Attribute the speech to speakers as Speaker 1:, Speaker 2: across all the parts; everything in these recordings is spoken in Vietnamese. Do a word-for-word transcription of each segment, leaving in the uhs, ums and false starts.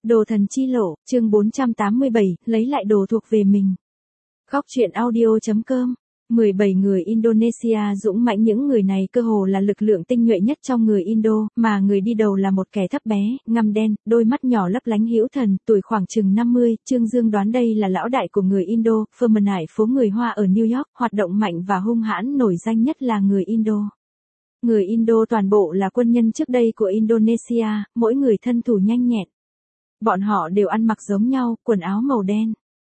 Speaker 1: Đồ thần chi lộ, chương bốn trăm tám mươi bảy, lấy lại đồ thuộc về mình. Góc truyện audio chấm com. mười bảy người Indonesia dũng mãnh, những người này cơ hồ là lực lượng tinh nhuệ nhất trong người Indo, mà người đi đầu là một kẻ thấp bé, ngăm đen, đôi mắt nhỏ lấp lánh hữu thần, tuổi khoảng chừng năm mươi, Trương Dương đoán đây là lão đại của người Indo, Firmenite phố người Hoa ở New York, hoạt động mạnh và hung hãn, nổi danh nhất là người Indo. Người Indo toàn bộ là quân nhân trước đây của Indonesia, mỗi người thân thủ nhanh nhẹn. Bọn họ đều ăn mặc giống nhau, quần áo màu đen.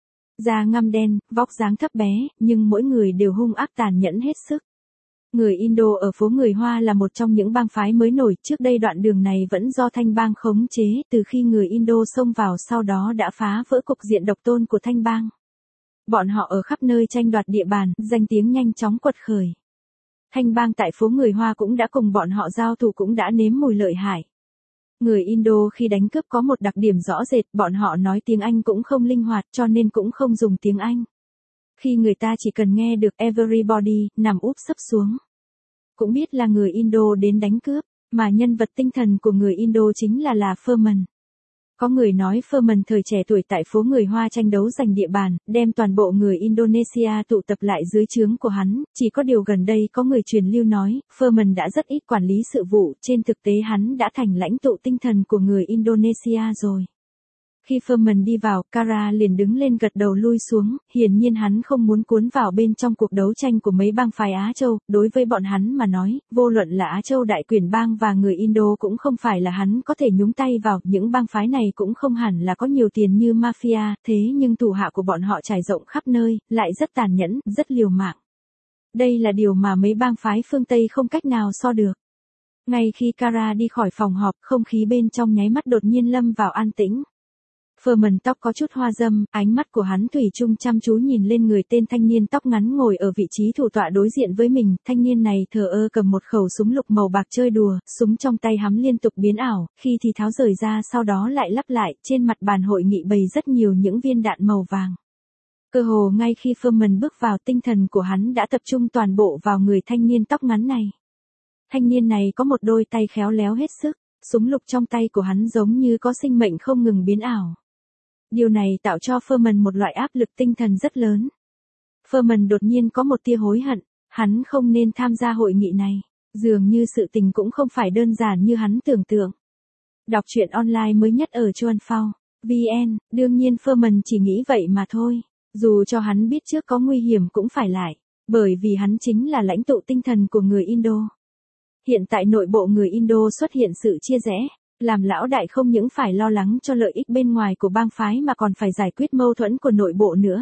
Speaker 1: Da ngăm đen, vóc dáng thấp bé, nhưng mỗi người đều hung ác tàn nhẫn hết sức. Người Indo ở phố người Hoa là một trong những bang phái mới nổi, trước đây đoạn đường này vẫn do Thanh bang khống chế, từ khi người Indo xông vào sau đó đã phá vỡ cục diện độc tôn của Thanh bang. Bọn họ ở khắp nơi tranh đoạt địa bàn, danh tiếng nhanh chóng quật khởi. Thanh bang tại phố người Hoa cũng đã cùng bọn họ giao thủ, cũng đã nếm mùi lợi hại. Người Indo khi đánh cướp có một đặc điểm rõ rệt, bọn họ nói tiếng Anh cũng không linh hoạt cho nên cũng không dùng tiếng Anh. Khi người ta chỉ cần nghe được everybody, nằm úp sấp xuống, cũng biết là người Indo đến đánh cướp, mà nhân vật tinh thần của người Indo chính là là Firmen. Có người nói Firmen thời trẻ tuổi tại phố người Hoa tranh đấu giành địa bàn, đem toàn bộ người Indonesia tụ tập lại dưới trướng của hắn, chỉ có điều gần đây có người truyền lưu nói, Firmen đã rất ít quản lý sự vụ, trên thực tế hắn đã thành lãnh tụ tinh thần của người Indonesia rồi. Khi Firmen đi vào, Kara liền đứng lên gật đầu lui xuống, hiển nhiên hắn không muốn cuốn vào bên trong cuộc đấu tranh của mấy bang phái Á Châu, đối với bọn hắn mà nói, vô luận là Á Châu Đại Quyền bang và người Indo cũng không phải là hắn có thể nhúng tay vào, những bang phái này cũng không hẳn là có nhiều tiền như mafia, thế nhưng thủ hạ của bọn họ trải rộng khắp nơi, lại rất tàn nhẫn, rất liều mạng. Đây là điều mà mấy bang phái phương Tây không cách nào so được. Ngay khi Kara đi khỏi phòng họp, không khí bên trong nháy mắt đột nhiên lâm vào an tĩnh. Firmen tóc có chút hoa dâm, ánh mắt của hắn thủy chung chăm chú nhìn lên người tên thanh niên tóc ngắn ngồi ở vị trí thủ tọa đối diện với mình. Thanh niên này thờ ơ cầm một khẩu súng lục màu bạc chơi đùa, súng trong tay hắn liên tục biến ảo, khi thì tháo rời ra sau đó lại lắp lại, trên mặt bàn hội nghị bày rất nhiều những viên đạn màu vàng. Cơ hồ ngay khi Firmen bước vào, tinh thần của hắn đã tập trung toàn bộ vào người thanh niên tóc ngắn này. Thanh niên này có một đôi tay khéo léo hết sức, súng lục trong tay của hắn giống như có sinh mệnh không ngừng biến ảo. Điều này tạo cho Firmen một loại áp lực tinh thần rất lớn. Firmen đột nhiên có một tia hối hận, hắn không nên tham gia hội nghị này, dường như sự tình cũng không phải đơn giản như hắn tưởng tượng. Đọc truyện online mới nhất ở Chuan Phao, vê en, đương nhiên Firmen chỉ nghĩ vậy mà thôi, dù cho hắn biết trước có nguy hiểm cũng phải lại, bởi vì hắn chính là lãnh tụ tinh thần của người Indo. Hiện tại nội bộ người Indo xuất hiện sự chia rẽ. Làm lão đại không những phải lo lắng cho lợi ích bên ngoài của bang phái mà còn phải giải quyết mâu thuẫn của nội bộ nữa.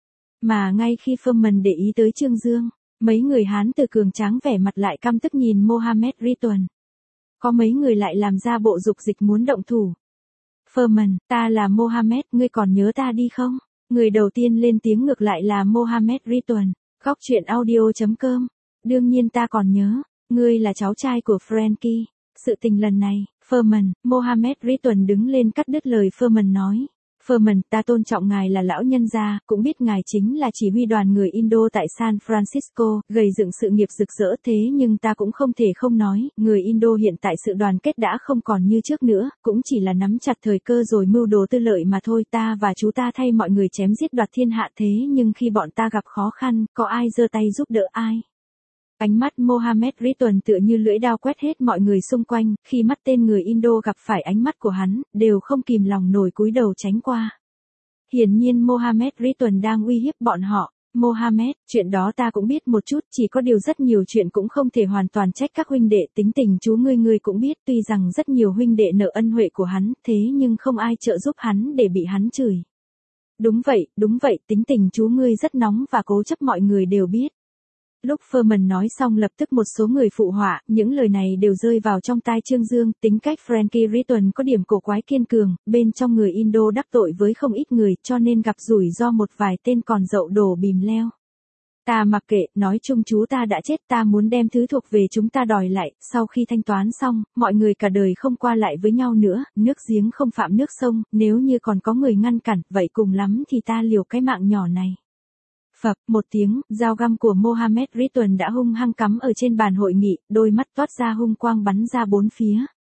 Speaker 1: Mà ngay khi Firmen để ý tới Trương Dương, mấy người Hán từ cường tráng vẻ mặt lại căm tức nhìn Mohammed Rituan. Có mấy người lại làm ra bộ dục dịch muốn động thủ. Firmen, ta là Mohammed, ngươi còn nhớ ta đi không? Người đầu tiên lên tiếng ngược lại là Mohammed Rituan. Góc truyện audio chấm com. Đương nhiên ta còn nhớ, ngươi là cháu trai của Frankie. Sự tình lần này, Firmen, Mohammed Rituan đứng lên cắt đứt lời Firmen nói. Firmen, ta tôn trọng ngài là lão nhân gia, cũng biết ngài chính là chỉ huy đoàn người Indo tại San Francisco, gầy dựng sự nghiệp rực rỡ, thế nhưng ta cũng không thể không nói, người Indo hiện tại sự đoàn kết đã không còn như trước nữa, cũng chỉ là nắm chặt thời cơ rồi mưu đồ tư lợi mà thôi. Ta và chú ta thay mọi người chém giết đoạt thiên hạ, thế nhưng khi bọn ta gặp khó khăn, có ai giơ tay giúp đỡ ai? Ánh mắt Mohammed Rituan tựa như lưỡi dao quét hết mọi người xung quanh, khi mắt tên người Indo gặp phải ánh mắt của hắn, đều không kìm lòng nổi cúi đầu tránh qua. Hiển nhiên Mohammed Rituan đang uy hiếp bọn họ. Mohammed, chuyện đó ta cũng biết một chút, chỉ có điều rất nhiều chuyện cũng không thể hoàn toàn trách các huynh đệ, tính tình chú ngươi ngươi cũng biết, tuy rằng rất nhiều huynh đệ nợ ân huệ của hắn, thế nhưng không ai trợ giúp hắn để bị hắn chửi. Đúng vậy, đúng vậy, tính tình chú ngươi rất nóng và cố chấp, mọi người đều biết. Lúc Firmen nói xong lập tức một số người phụ họa, những lời này đều rơi vào trong tai Trương Dương, tính cách Frankie Rituan có điểm cổ quái kiên cường, bên trong người Indo đắc tội với không ít người, cho nên gặp rủi ro một vài tên còn dậu đổ bìm leo. Ta mặc kệ, nói chung chú ta đã chết, ta muốn đem thứ thuộc về chúng ta đòi lại, sau khi thanh toán xong, mọi người cả đời không qua lại với nhau nữa, nước giếng không phạm nước sông, nếu như còn có người ngăn cản, vậy cùng lắm thì ta liều cái mạng nhỏ này. Phập, một tiếng, dao găm của Mohammed Rituan đã hung hăng cắm ở trên bàn hội nghị, đôi mắt toát ra hung quang bắn ra bốn phía.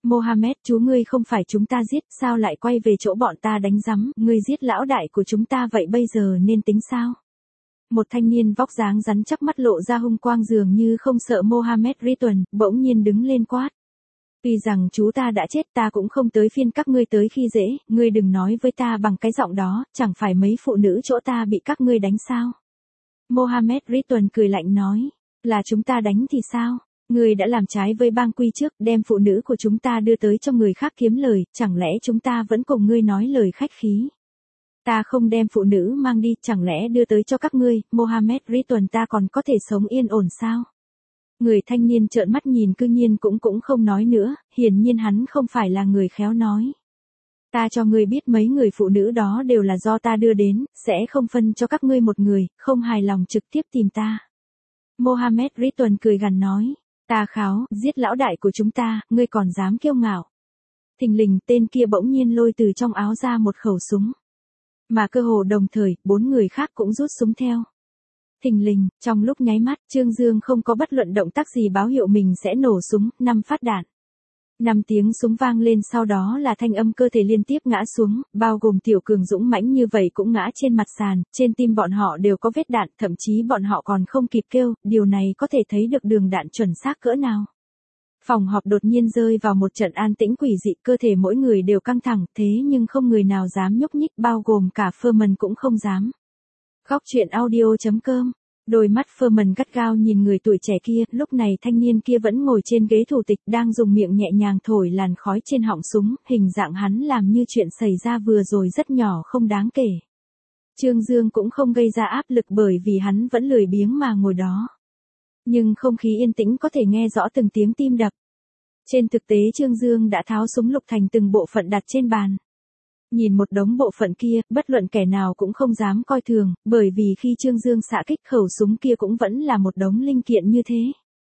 Speaker 1: Mohammed, chú ngươi không phải chúng ta giết, sao lại quay về chỗ bọn ta đánh rắm, ngươi giết lão đại của chúng ta vậy bây giờ nên tính sao? Một thanh niên vóc dáng rắn chắc mắt lộ ra hung quang dường như không sợ Mohammed Ridwan, bỗng nhiên đứng lên quát. Tuy rằng chú ta đã chết ta cũng không tới phiên các ngươi tới khi dễ, ngươi đừng nói với ta bằng cái giọng đó, chẳng phải mấy phụ nữ chỗ ta bị các ngươi đánh sao? Mohammed Ridwan cười lạnh nói, là chúng ta đánh thì sao? Ngươi đã làm trái với bang quy trước, đem phụ nữ của chúng ta đưa tới cho người khác kiếm lời, chẳng lẽ chúng ta vẫn cùng ngươi nói lời khách khí? Ta không đem phụ nữ mang đi, chẳng lẽ đưa tới cho các ngươi, Mohammed Ridwan ta còn có thể sống yên ổn sao? Người thanh niên trợn mắt nhìn cư nhiên cũng cũng không nói nữa, hiển nhiên hắn không phải là người khéo nói. Ta cho ngươi biết mấy người phụ nữ đó đều là do ta đưa đến, sẽ không phân cho các ngươi một người, không hài lòng trực tiếp tìm ta. Mohammed Ridwan cười gằn nói, ta kháo, giết lão đại của chúng ta, ngươi còn dám kiêu ngạo. Thình lình tên kia bỗng nhiên lôi từ trong áo ra một khẩu súng. Mà cơ hồ đồng thời, bốn người khác cũng rút súng theo. Thình lình, trong lúc nháy mắt, Trương Dương không có bất luận động tác gì báo hiệu mình sẽ nổ súng, năm phát đạn. Năm tiếng súng vang lên sau đó là thanh âm cơ thể liên tiếp ngã xuống, bao gồm Tiểu Cường dũng mãnh như vậy cũng ngã trên mặt sàn, trên tim bọn họ đều có vết đạn, thậm chí bọn họ còn không kịp kêu, điều này có thể thấy được đường đạn chuẩn xác cỡ nào. Phòng họp đột nhiên rơi vào một trận an tĩnh quỷ dị, cơ thể mỗi người đều căng thẳng, thế nhưng không người nào dám nhúc nhích, bao gồm cả Furman cũng không dám. Góc truyện audio chấm com. Đôi mắt Furman gắt gao nhìn người tuổi trẻ kia, lúc này thanh niên kia vẫn ngồi trên ghế thủ tịch đang dùng miệng nhẹ nhàng thổi làn khói trên họng súng, hình dạng hắn làm như chuyện xảy ra vừa rồi rất nhỏ không đáng kể. Trương Dương cũng không gây ra áp lực bởi vì hắn vẫn lười biếng mà ngồi đó. Nhưng không khí yên tĩnh có thể nghe rõ từng tiếng tim đập. Trên thực tế Trương Dương đã tháo súng lục thành từng bộ phận đặt trên bàn. Nhìn một đống bộ phận kia, bất luận kẻ nào cũng không dám coi thường, bởi vì khi Trương Dương xạ kích khẩu súng kia cũng vẫn là một đống linh kiện như thế.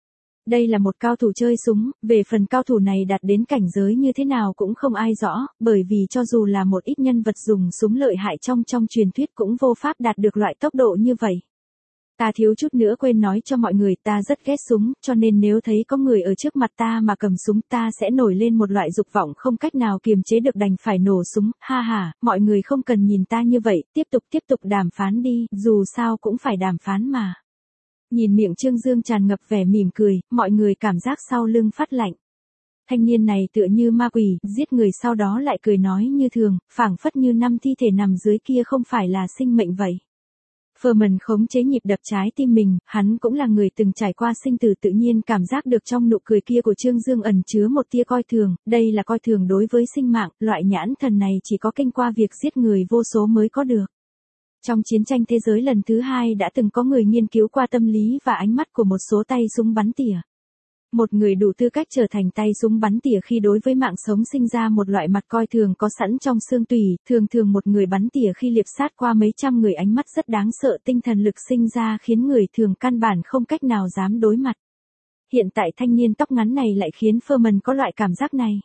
Speaker 1: Đây là một cao thủ chơi súng, về phần cao thủ này đạt đến cảnh giới như thế nào cũng không ai rõ, bởi vì cho dù là một ít nhân vật dùng súng lợi hại trong trong truyền thuyết cũng vô pháp đạt được loại tốc độ như vậy. Ta thiếu chút nữa quên nói cho mọi người, ta rất ghét súng, cho nên nếu thấy có người ở trước mặt ta mà cầm súng ta sẽ nổi lên một loại dục vọng không cách nào kiềm chế được đành phải nổ súng, ha ha, mọi người không cần nhìn ta như vậy, tiếp tục tiếp tục đàm phán đi, dù sao cũng phải đàm phán mà. Nhìn miệng Trương Dương tràn ngập vẻ mỉm cười, mọi người cảm giác sau lưng phát lạnh. Thanh niên này tựa như ma quỷ, giết người sau đó lại cười nói như thường, phảng phất như năm thi thể nằm dưới kia không phải là sinh mệnh vậy. Furman khống chế nhịp đập trái tim mình, hắn cũng là người từng trải qua sinh tử tự nhiên cảm giác được trong nụ cười kia của Trương Dương ẩn chứa một tia coi thường, đây là coi thường đối với sinh mạng, loại nhãn thần này chỉ có kinh qua việc giết người vô số mới có được. Trong chiến tranh thế giới lần thứ hai đã từng có người nghiên cứu qua tâm lý và ánh mắt của một số tay súng bắn tỉa. Một người đủ tư cách trở thành tay súng bắn tỉa khi đối với mạng sống sinh ra một loại mặt coi thường có sẵn trong xương tủy, thường thường một người bắn tỉa khi liệp sát qua mấy trăm người ánh mắt rất đáng sợ, tinh thần lực sinh ra khiến người thường căn bản không cách nào dám đối mặt. Hiện tại thanh niên tóc ngắn này lại khiến Furman có loại cảm giác này.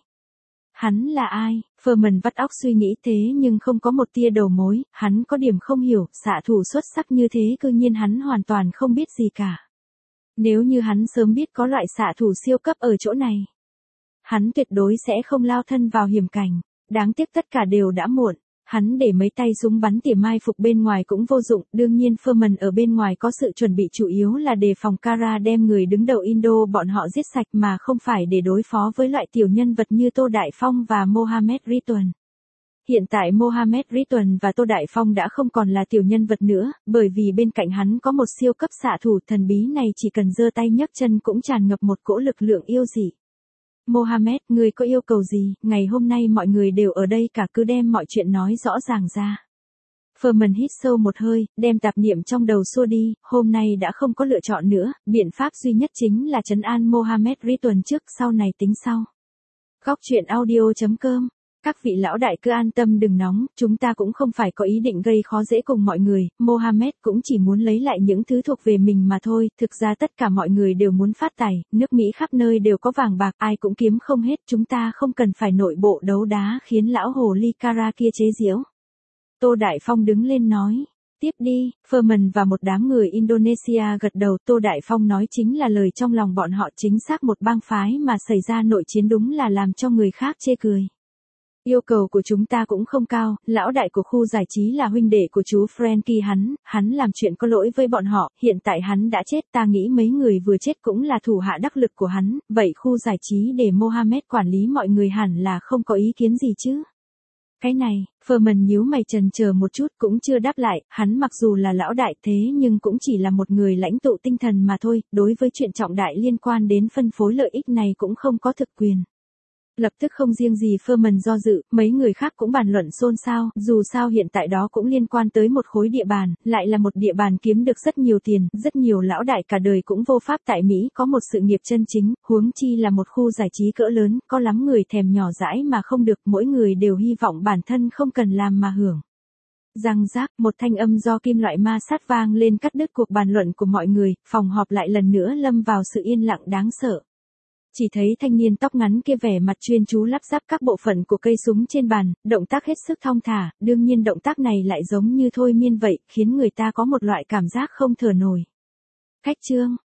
Speaker 1: Hắn là ai? Furman vắt óc suy nghĩ thế nhưng không có một tia đầu mối, hắn có điểm không hiểu, xạ thủ xuất sắc như thế cư nhiên hắn hoàn toàn không biết gì cả. Nếu như hắn sớm biết có loại xạ thủ siêu cấp ở chỗ này, hắn tuyệt đối sẽ không lao thân vào hiểm cảnh. Đáng tiếc tất cả đều đã muộn. Hắn để mấy tay súng bắn tỉa mai phục bên ngoài cũng vô dụng, đương nhiên Furman ở bên ngoài có sự chuẩn bị chủ yếu là đề phòng Kara đem người đứng đầu Indo bọn họ giết sạch mà không phải để đối phó với loại tiểu nhân vật như Tô Đại Phong và Mohammed Ridwan. Hiện tại Mohammed Ridwan và Tô Đại Phong đã không còn là tiểu nhân vật nữa, bởi vì bên cạnh hắn có một siêu cấp xạ thủ thần bí này chỉ cần giơ tay nhấc chân cũng tràn ngập một cỗ lực lượng yêu dị. Mohammed, ngươi có yêu cầu gì, ngày hôm nay mọi người đều ở đây cả cứ đem mọi chuyện nói rõ ràng ra. Furman hít sâu một hơi, đem tạp niệm trong đầu xua đi, hôm nay đã không có lựa chọn nữa, biện pháp duy nhất chính là trấn an Mohammed Ridwan trước, sau này tính sau. Góc truyện audio chấm com. Các vị lão đại cứ an tâm đừng nóng, chúng ta cũng không phải có ý định gây khó dễ cùng mọi người, Mohammed cũng chỉ muốn lấy lại những thứ thuộc về mình mà thôi, thực ra tất cả mọi người đều muốn phát tài, nước Mỹ khắp nơi đều có vàng bạc, ai cũng kiếm không hết, chúng ta không cần phải nội bộ đấu đá khiến lão hồ ly Kara kia chế giễu. Tô Đại Phong đứng lên nói, Tiếp đi, Furman và một đám người Indonesia gật đầu. Tô Đại Phong nói chính là lời trong lòng bọn họ, chính xác một bang phái mà xảy ra nội chiến đúng là làm cho người khác chê cười. Yêu cầu của chúng ta cũng không cao, lão đại của khu giải trí là huynh đệ của chú Frankie hắn, hắn làm chuyện có lỗi với bọn họ, hiện tại hắn đã chết, ta nghĩ mấy người vừa chết cũng là thủ hạ đắc lực của hắn, vậy khu giải trí để Mohammed quản lý mọi người hẳn là không có ý kiến gì chứ. Cái này, Furman nhíu mày trần chờ một chút cũng chưa đáp lại, hắn mặc dù là lão đại thế nhưng cũng chỉ là một người lãnh tụ tinh thần mà thôi, đối với chuyện trọng đại liên quan đến phân phối lợi ích này cũng không có thực quyền. Lập tức không riêng gì Furman do dự, mấy người khác cũng bàn luận xôn xao, dù sao hiện tại đó cũng liên quan tới một khối địa bàn, lại là một địa bàn kiếm được rất nhiều tiền, rất nhiều lão đại cả đời cũng vô pháp tại Mỹ có một sự nghiệp chân chính, huống chi là một khu giải trí cỡ lớn, có lắm người thèm nhỏ dãi mà không được, mỗi người đều hy vọng bản thân không cần làm mà hưởng. Răng rác, một thanh âm do kim loại ma sát vang lên cắt đứt cuộc bàn luận của mọi người, phòng họp lại lần nữa lâm vào sự yên lặng đáng sợ. Chỉ thấy thanh niên tóc ngắn kia vẻ mặt chuyên chú lắp ráp các bộ phận của cây súng trên bàn, động tác hết sức thong thả, đương nhiên động tác này lại giống như thôi miên vậy, khiến người ta có một loại cảm giác không thở nổi. Khách trương,